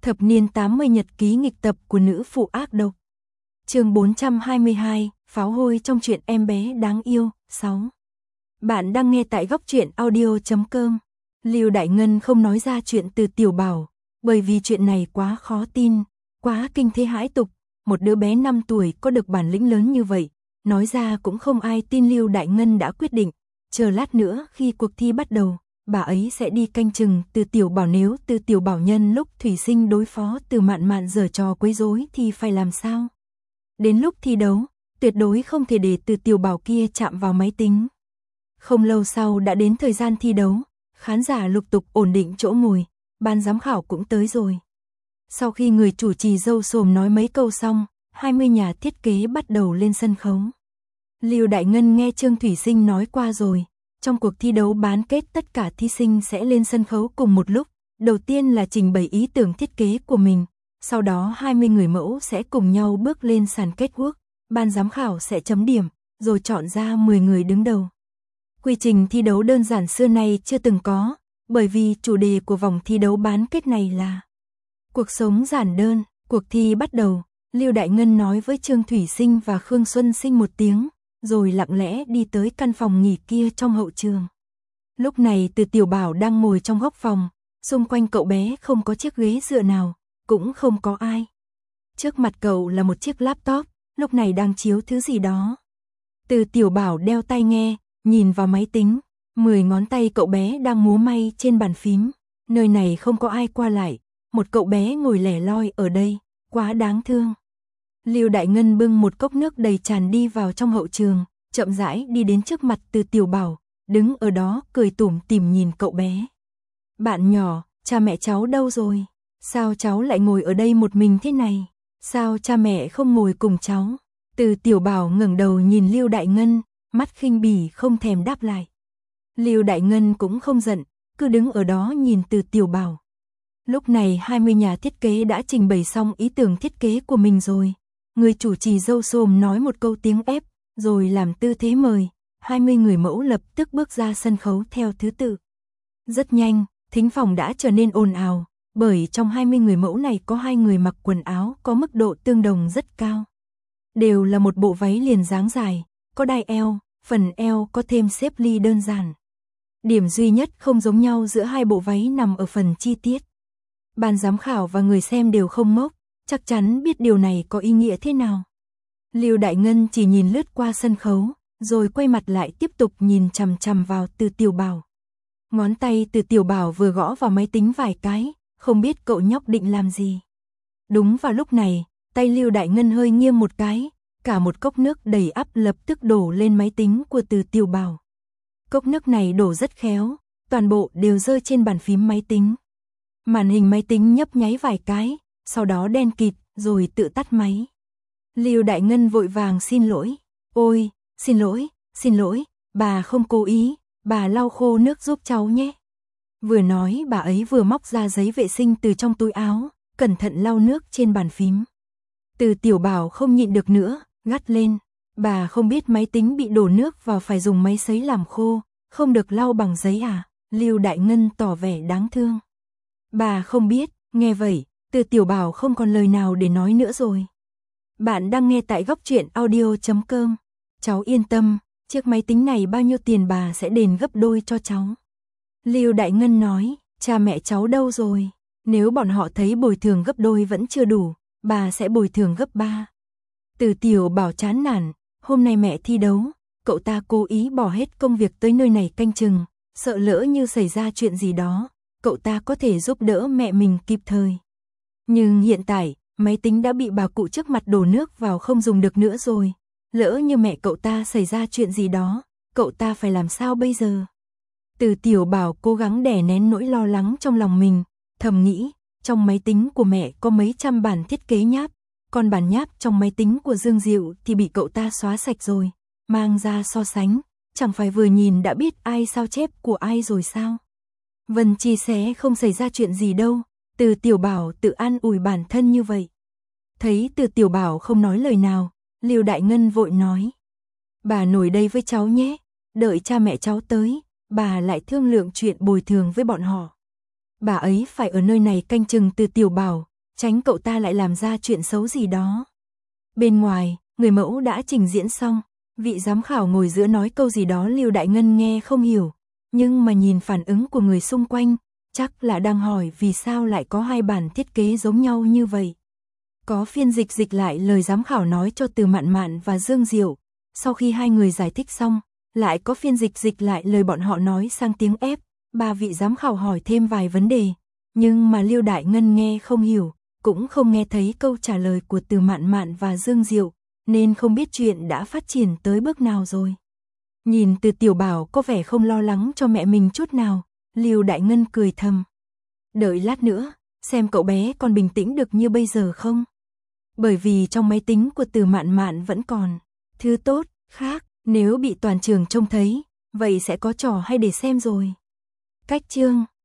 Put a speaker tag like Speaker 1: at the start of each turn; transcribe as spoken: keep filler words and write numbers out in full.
Speaker 1: Thập niên tám mươi nhật ký nghịch tập của nữ phụ ác độc. Chương bốn trăm hai mươi hai, pháo hôi trong chuyện em bé đáng yêu. sáu. Bạn đang nghe tại góc truyện audio chấm com. Lưu Đại Ngân không nói ra chuyện Từ Tiểu Bảo, bởi vì chuyện này quá khó tin, quá kinh thế hãi tục, một đứa bé năm tuổi có được bản lĩnh lớn như vậy, nói ra cũng không ai tin. Lưu Đại Ngân đã quyết định, chờ lát nữa khi cuộc thi bắt đầu, bà ấy sẽ đi canh chừng Từ Tiểu Bảo. Nếu Từ Tiểu Bảo nhân lúc Thủy Sinh đối phó Từ Mạn Mạn giở trò quấy rối thì phải làm sao? Đến lúc thi đấu, tuyệt đối không thể để Từ Tiểu Bảo kia chạm vào máy tính. Không lâu sau đã đến thời gian thi đấu, khán giả lục tục ổn định chỗ ngồi, ban giám khảo cũng tới rồi. Sau khi người chủ trì râu xồm nói mấy câu xong, hai mươi nhà thiết kế bắt đầu lên sân khấu. Lưu Đại Ngân nghe Trương Thủy Sinh nói qua rồi, trong cuộc thi đấu bán kết tất cả thí sinh sẽ lên sân khấu cùng một lúc, đầu tiên là trình bày ý tưởng thiết kế của mình, sau đó hai mươi người mẫu sẽ cùng nhau bước lên sàn kết quốc, ban giám khảo sẽ chấm điểm, rồi chọn ra mười người đứng đầu. Quy trình thi đấu đơn giản xưa nay chưa từng có, bởi vì chủ đề của vòng thi đấu bán kết này là cuộc sống giản đơn. Cuộc thi bắt đầu, Lưu Đại Ngân nói với Trương Thủy Sinh và Khương Xuân Sinh một tiếng, rồi lặng lẽ đi tới căn phòng nghỉ kia trong hậu trường. Lúc này Từ Tiểu Bảo đang ngồi trong góc phòng, xung quanh cậu bé không có chiếc ghế dựa nào, cũng không có ai. Trước mặt cậu là một chiếc laptop, lúc này đang chiếu thứ gì đó. Từ Tiểu Bảo đeo tai nghe, nhìn vào máy tính, mười ngón tay cậu bé đang múa may trên bàn phím. Nơi này không có ai qua lại, một cậu bé ngồi lẻ loi ở đây, quá đáng thương. Lưu Đại Ngân bưng một cốc nước đầy tràn đi vào trong hậu trường, chậm rãi đi đến trước mặt Từ Tiểu Bảo, đứng ở đó cười tủm tỉm nhìn cậu bé. Bạn nhỏ, cha mẹ cháu đâu rồi? Sao cháu lại ngồi ở đây một mình thế này? Sao cha mẹ không ngồi cùng cháu? Từ Tiểu Bảo ngẩng đầu nhìn Lưu Đại Ngân, mắt khinh bỉ không thèm đáp lại. Lưu Đại Ngân cũng không giận, cứ đứng ở đó nhìn Từ Tiểu Bảo. Lúc này hai mươi nhà thiết kế đã trình bày xong ý tưởng thiết kế của mình rồi. Người chủ trì râu xồm nói một câu tiếng ép, rồi làm tư thế mời, hai mươi người mẫu lập tức bước ra sân khấu theo thứ tự. Rất nhanh, thính phòng đã trở nên ồn ào, bởi trong hai mươi người mẫu này có hai người mặc quần áo có mức độ tương đồng rất cao. Đều là một bộ váy liền dáng dài, có đai eo, phần eo có thêm xếp ly đơn giản. Điểm duy nhất không giống nhau giữa hai bộ váy nằm ở phần chi tiết. Ban giám khảo và người xem đều không ngốc, chắc chắn biết điều này có ý nghĩa thế nào. Lưu Đại Ngân chỉ nhìn lướt qua sân khấu, rồi quay mặt lại tiếp tục nhìn chằm chằm vào Từ Tiểu Bảo. Ngón tay Từ Tiểu Bảo vừa gõ vào máy tính vài cái, không biết cậu nhóc định làm gì. Đúng vào lúc này, tay Lưu Đại Ngân hơi nghiêng một cái, cả một cốc nước đầy ắp lập tức đổ lên máy tính của Từ Tiểu Bảo. Cốc nước này đổ rất khéo, toàn bộ đều rơi trên bàn phím máy tính. Màn hình máy tính nhấp nháy vài cái, sau đó đen kịt, rồi tự tắt máy. Lưu Đại Ngân vội vàng xin lỗi. Ôi, xin lỗi, xin lỗi, bà không cố ý, bà lau khô nước giúp cháu nhé. Vừa nói bà ấy vừa móc ra giấy vệ sinh từ trong túi áo, cẩn thận lau nước trên bàn phím. Từ Tiểu Bảo không nhịn được nữa, gắt lên. Bà không biết máy tính bị đổ nước vào phải dùng máy sấy làm khô, không được lau bằng giấy à? Lưu Đại Ngân tỏ vẻ đáng thương. Bà không biết, nghe vậy, Từ Tiểu Bảo không còn lời nào để nói nữa rồi. Bạn đang nghe tại góc truyện audio chấm com. Cháu yên tâm, chiếc máy tính này bao nhiêu tiền bà sẽ đền gấp đôi cho cháu. Lưu Đại Ngân nói, cha mẹ cháu đâu rồi? Nếu bọn họ thấy bồi thường gấp đôi vẫn chưa đủ, bà sẽ bồi thường gấp ba. Từ Tiểu Bảo chán nản, hôm nay mẹ thi đấu, cậu ta cố ý bỏ hết công việc tới nơi này canh chừng, sợ lỡ như xảy ra chuyện gì đó, cậu ta có thể giúp đỡ mẹ mình kịp thời. Nhưng hiện tại, máy tính đã bị bà cụ trước mặt đổ nước vào không dùng được nữa rồi, lỡ như mẹ cậu ta xảy ra chuyện gì đó, cậu ta phải làm sao bây giờ? Từ Tiểu Bảo cố gắng đè nén nỗi lo lắng trong lòng mình, thầm nghĩ, trong máy tính của mẹ có mấy trăm bản thiết kế nháp, còn bản nháp trong máy tính của Dương Diệu thì bị cậu ta xóa sạch rồi, mang ra so sánh, chẳng phải vừa nhìn đã biết ai sao chép của ai rồi sao? Vân Chi sẽ không xảy ra chuyện gì đâu, Từ Tiểu Bảo tự an ủi bản thân như vậy. Thấy Từ Tiểu Bảo không nói lời nào, Lưu Đại Ngân vội nói. Bà ngồi đây với cháu nhé, đợi cha mẹ cháu tới, bà lại thương lượng chuyện bồi thường với bọn họ. Bà ấy phải ở nơi này canh chừng Từ Tiểu Bảo, tránh cậu ta lại làm ra chuyện xấu gì đó. Bên ngoài, người mẫu đã trình diễn xong, vị giám khảo ngồi giữa nói câu gì đó Lưu Đại Ngân nghe không hiểu, nhưng mà nhìn phản ứng của người xung quanh, chắc là đang hỏi vì sao lại có hai bản thiết kế giống nhau như vậy. Có phiên dịch dịch lại lời giám khảo nói cho Từ Mạn Mạn và Dương Diệu, sau khi hai người giải thích xong, lại có phiên dịch dịch lại lời bọn họ nói sang tiếng ép, ba vị giám khảo hỏi thêm vài vấn đề, nhưng mà Lưu Đại Ngân nghe không hiểu, cũng không nghe thấy câu trả lời của Từ Mạn Mạn và Dương Diệu, nên không biết chuyện đã phát triển tới bước nào rồi. Nhìn Từ Tiểu Bảo có vẻ không lo lắng cho mẹ mình chút nào, Lưu Đại Ngân cười thầm. Đợi lát nữa, xem cậu bé còn bình tĩnh được như bây giờ không? Bởi vì trong máy tính của Từ Mạn Mạn vẫn còn thứ tốt, khác, nếu bị toàn trường trông thấy, vậy sẽ có trò hay để xem rồi. Cách chương